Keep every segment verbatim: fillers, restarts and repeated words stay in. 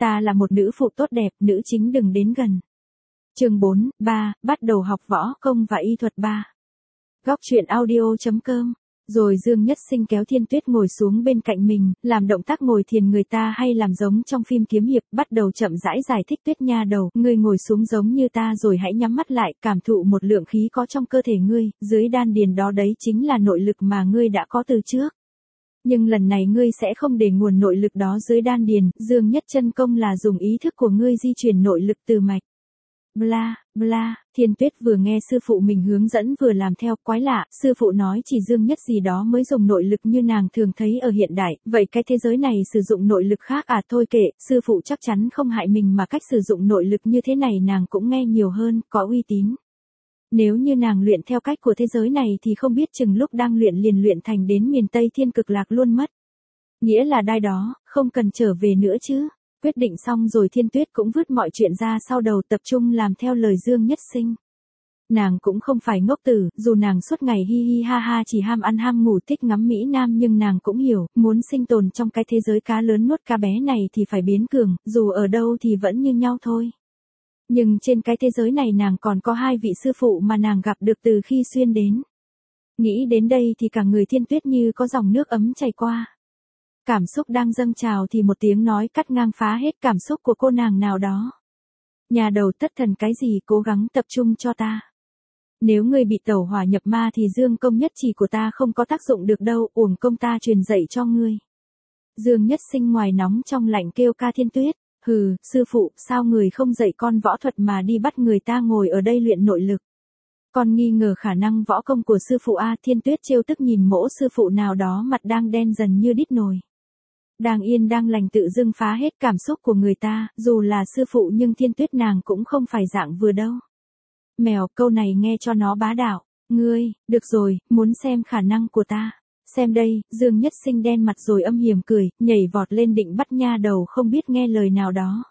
Ta là một nữ phụ tốt đẹp, nữ chính đừng đến gần. Chương bốn, ba, bắt đầu học võ công và y thuật ba. Góc truyện audio.com. Rồi Dương Nhất Sinh kéo Thiên Tuyết ngồi xuống bên cạnh mình, làm động tác ngồi thiền người ta hay làm giống trong phim kiếm hiệp, bắt đầu chậm rãi giải thích. Tuyết nha đầu, ngươi ngồi xuống giống như ta rồi hãy nhắm mắt lại, cảm thụ một lượng khí có trong cơ thể ngươi, dưới đan điền đó đấy chính là nội lực mà ngươi đã có từ trước. Nhưng lần này ngươi sẽ không để nguồn nội lực đó dưới đan điền, Dương Nhất chân công là dùng ý thức của ngươi di chuyển nội lực từ mạch. Bla, bla, Thiên Tuyết vừa nghe sư phụ mình hướng dẫn vừa làm theo, quái lạ, sư phụ nói chỉ Dương Nhất gì đó mới dùng nội lực như nàng thường thấy ở hiện đại, vậy cái thế giới này sử dụng nội lực khác à? Thôi kệ, sư phụ chắc chắn không hại mình mà cách sử dụng nội lực như thế này nàng cũng nghe nhiều hơn, có uy tín. Nếu như nàng luyện theo cách của thế giới này thì không biết chừng lúc đang luyện liền luyện thành đến miền Tây Thiên Cực Lạc luôn mất. Nghĩa là đai đó, không cần trở về nữa chứ. Quyết định xong rồi Thiên Tuyết cũng vứt mọi chuyện ra sau đầu, tập trung làm theo lời Dương Nhất Sinh. Nàng cũng không phải ngốc tử, dù nàng suốt ngày hi hi ha ha chỉ ham ăn ham ngủ thích ngắm Mỹ Nam, nhưng nàng cũng hiểu, muốn sinh tồn trong cái thế giới cá lớn nuốt cá bé này thì phải biến cường, dù ở đâu thì vẫn như nhau thôi. Nhưng trên cái thế giới này nàng còn có hai vị sư phụ mà nàng gặp được từ khi xuyên đến. Nghĩ đến đây thì cả người Thiên Tuyết như có dòng nước ấm chảy qua. Cảm xúc đang dâng trào thì một tiếng nói cắt ngang phá hết cảm xúc của cô nàng nào đó. Nhà đầu thất thần cái gì, cố gắng tập trung cho ta. Nếu ngươi bị tẩu hỏa nhập ma thì Dương công nhất chỉ của ta không có tác dụng được đâu, uổng công ta truyền dạy cho ngươi. Dương Nhất Sinh ngoài nóng trong lạnh kêu ca Thiên Tuyết. Hừ, sư phụ, sao người không dạy con võ thuật mà đi bắt người ta ngồi ở đây luyện nội lực? Con nghi ngờ khả năng võ công của sư phụ a. Thiên Tuyết trêu tức nhìn mỗ sư phụ nào đó mặt đang đen dần như đít nồi. Đang yên đang lành tự dưng phá hết cảm xúc của người ta, dù là sư phụ nhưng Thiên Tuyết nàng cũng không phải dạng vừa đâu. Mèo, câu này nghe cho nó bá đạo. Ngươi, được rồi, muốn xem khả năng của ta. Xem đây, Dương Nhất Sinh đen mặt rồi âm hiểm cười, nhảy vọt lên định bắt nha đầu không biết nghe lời nào đó.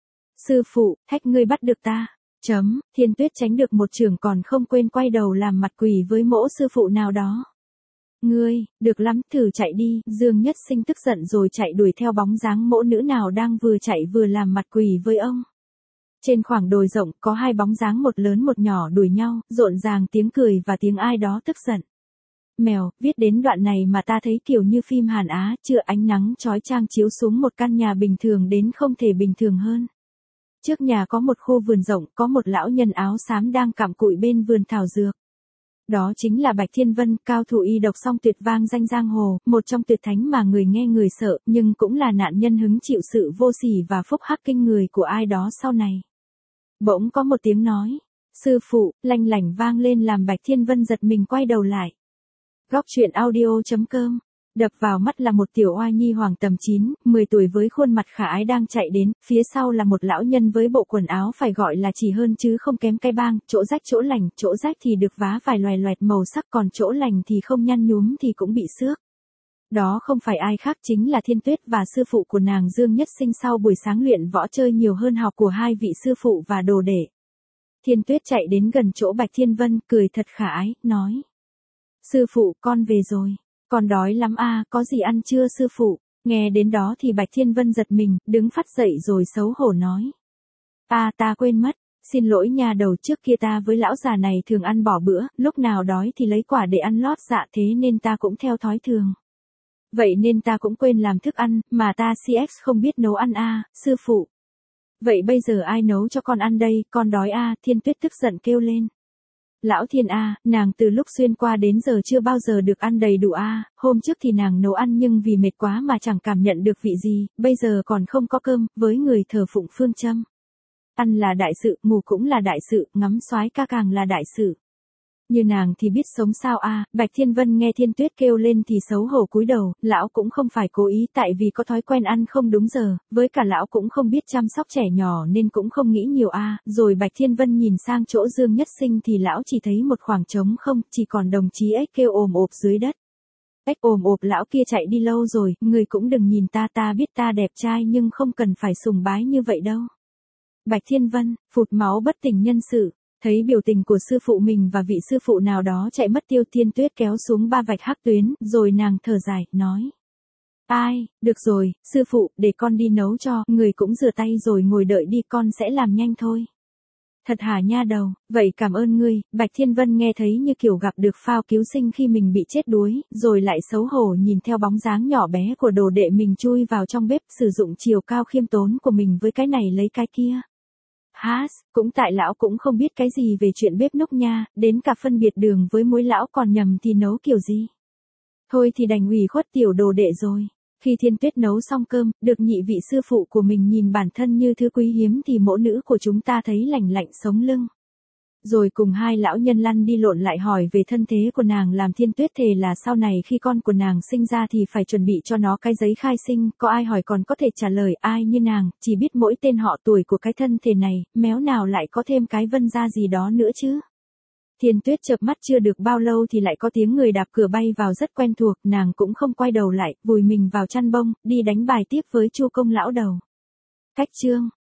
Sư phụ, thách ngươi bắt được ta. Chấm, Thiên Tuyết tránh được một chưởng còn không quên quay đầu làm mặt quỷ với mỗ sư phụ nào đó. Ngươi, được lắm, thử chạy đi. Dương Nhất Sinh tức giận rồi chạy đuổi theo bóng dáng mỗ nữ nào đang vừa chạy vừa làm mặt quỷ với ông. Trên khoảng đồi rộng có hai bóng dáng một lớn một nhỏ đuổi nhau, rộn ràng tiếng cười và tiếng ai đó tức giận. Mèo, viết đến đoạn này mà ta thấy kiểu như phim Hàn Á, chưa ánh nắng chói chang chiếu xuống một căn nhà bình thường đến không thể bình thường hơn. Trước nhà có một khu vườn rộng, có một lão nhân áo xám đang cặm cụi bên vườn thảo dược. Đó chính là Bạch Thiên Vân, cao thủ y độc song tuyệt vang danh giang hồ, một trong tuyệt thánh mà người nghe người sợ, nhưng cũng là nạn nhân hứng chịu sự vô sỉ và phúc hắc kinh người của ai đó sau này. Bỗng có một tiếng nói, sư phụ, lanh lảnh vang lên làm Bạch Thiên Vân giật mình quay đầu lại. Góc truyện audio.com. Đập vào mắt là một tiểu oai nhi khoảng tầm chín, mười tuổi với khuôn mặt khả ái đang chạy đến, phía sau là một lão nhân với bộ quần áo phải gọi là chỉ hơn chứ không kém cái bang, chỗ rách chỗ lành, chỗ rách thì được vá vài loài loẹt màu sắc, còn chỗ lành thì không nhăn nhúm thì cũng bị xước. Đó không phải ai khác chính là Thiên Tuyết và sư phụ của nàng Dương Nhất Sinh sau buổi sáng luyện võ chơi nhiều hơn học của hai vị sư phụ và đồ đệ. Thiên Tuyết chạy đến gần chỗ Bạch Thiên Vân, cười thật khả ái, nói. Sư phụ, con về rồi. Con đói lắm a, à, có gì ăn chưa sư phụ? Nghe đến đó thì Bạch Thiên Vân giật mình, đứng phắt dậy rồi xấu hổ nói. À ta quên mất, xin lỗi nhà đầu, trước kia ta với lão già này thường ăn bỏ bữa, lúc nào đói thì lấy quả để ăn lót dạ, thế nên ta cũng theo thói thường. Vậy nên ta cũng quên làm thức ăn, mà ta xê ích không biết nấu ăn a, à, sư phụ. Vậy bây giờ ai nấu cho con ăn đây, con đói a, à, Thiên Tuyết tức giận kêu lên. Lão Thiên a, à, nàng từ lúc xuyên qua đến giờ chưa bao giờ được ăn đầy đủ a, à, hôm trước thì nàng nấu ăn nhưng vì mệt quá mà chẳng cảm nhận được vị gì, bây giờ còn không có cơm, với người thờ phụng phương châm. Ăn là đại sự, ngủ cũng là đại sự, ngắm soái ca càng là đại sự. Như nàng thì biết sống sao a, à, Bạch Thiên Vân nghe Thiên Tuyết kêu lên thì xấu hổ cúi đầu, lão cũng không phải cố ý tại vì có thói quen ăn không đúng giờ, với cả lão cũng không biết chăm sóc trẻ nhỏ nên cũng không nghĩ nhiều a, à. Rồi Bạch Thiên Vân nhìn sang chỗ Dương Nhất Sinh thì lão chỉ thấy một khoảng trống không, chỉ còn đồng chí ếch kêu ồm ộp dưới đất. Ếch ồm ộp lão kia chạy đi lâu rồi, người cũng đừng nhìn ta, ta biết ta đẹp trai nhưng không cần phải sùng bái như vậy đâu. Bạch Thiên Vân, phụt máu bất tỉnh nhân sự. Thấy biểu tình của sư phụ mình và vị sư phụ nào đó chạy mất tiêu, Thiên Tuyết kéo xuống ba vạch hắc tuyến, rồi nàng thở dài, nói. Ai, được rồi, sư phụ, để con đi nấu cho, người cũng rửa tay rồi ngồi đợi đi, con sẽ làm nhanh thôi. Thật hả nha đầu, vậy cảm ơn ngươi. Bạch Thiên Vân nghe thấy như kiểu gặp được phao cứu sinh khi mình bị chết đuối, rồi lại xấu hổ nhìn theo bóng dáng nhỏ bé của đồ đệ mình chui vào trong bếp, sử dụng chiều cao khiêm tốn của mình với cái này lấy cái kia. Hás, cũng tại lão cũng không biết cái gì về chuyện bếp núc nha, đến cả phân biệt đường với muối lão còn nhầm thì nấu kiểu gì. Thôi thì đành ủy khuất tiểu đồ đệ rồi. Khi Thiên Tuyết nấu xong cơm, được nhị vị sư phụ của mình nhìn bản thân như thứ quý hiếm thì mẫu nữ của chúng ta thấy lạnh lạnh sống lưng. Rồi cùng hai lão nhân lăn đi lộn lại hỏi về thân thế của nàng, làm Thiên Tuyết thề là sau này khi con của nàng sinh ra thì phải chuẩn bị cho nó cái giấy khai sinh, có ai hỏi còn có thể trả lời, ai như nàng, chỉ biết mỗi tên họ tuổi của cái thân thể này, méo nào lại có thêm cái Vân gia gì đó nữa chứ. Thiên Tuyết chợp mắt chưa được bao lâu thì lại có tiếng người đạp cửa bay vào rất quen thuộc, nàng cũng không quay đầu lại, vùi mình vào chăn bông, đi đánh bài tiếp với Chu Công lão đầu. Cách chương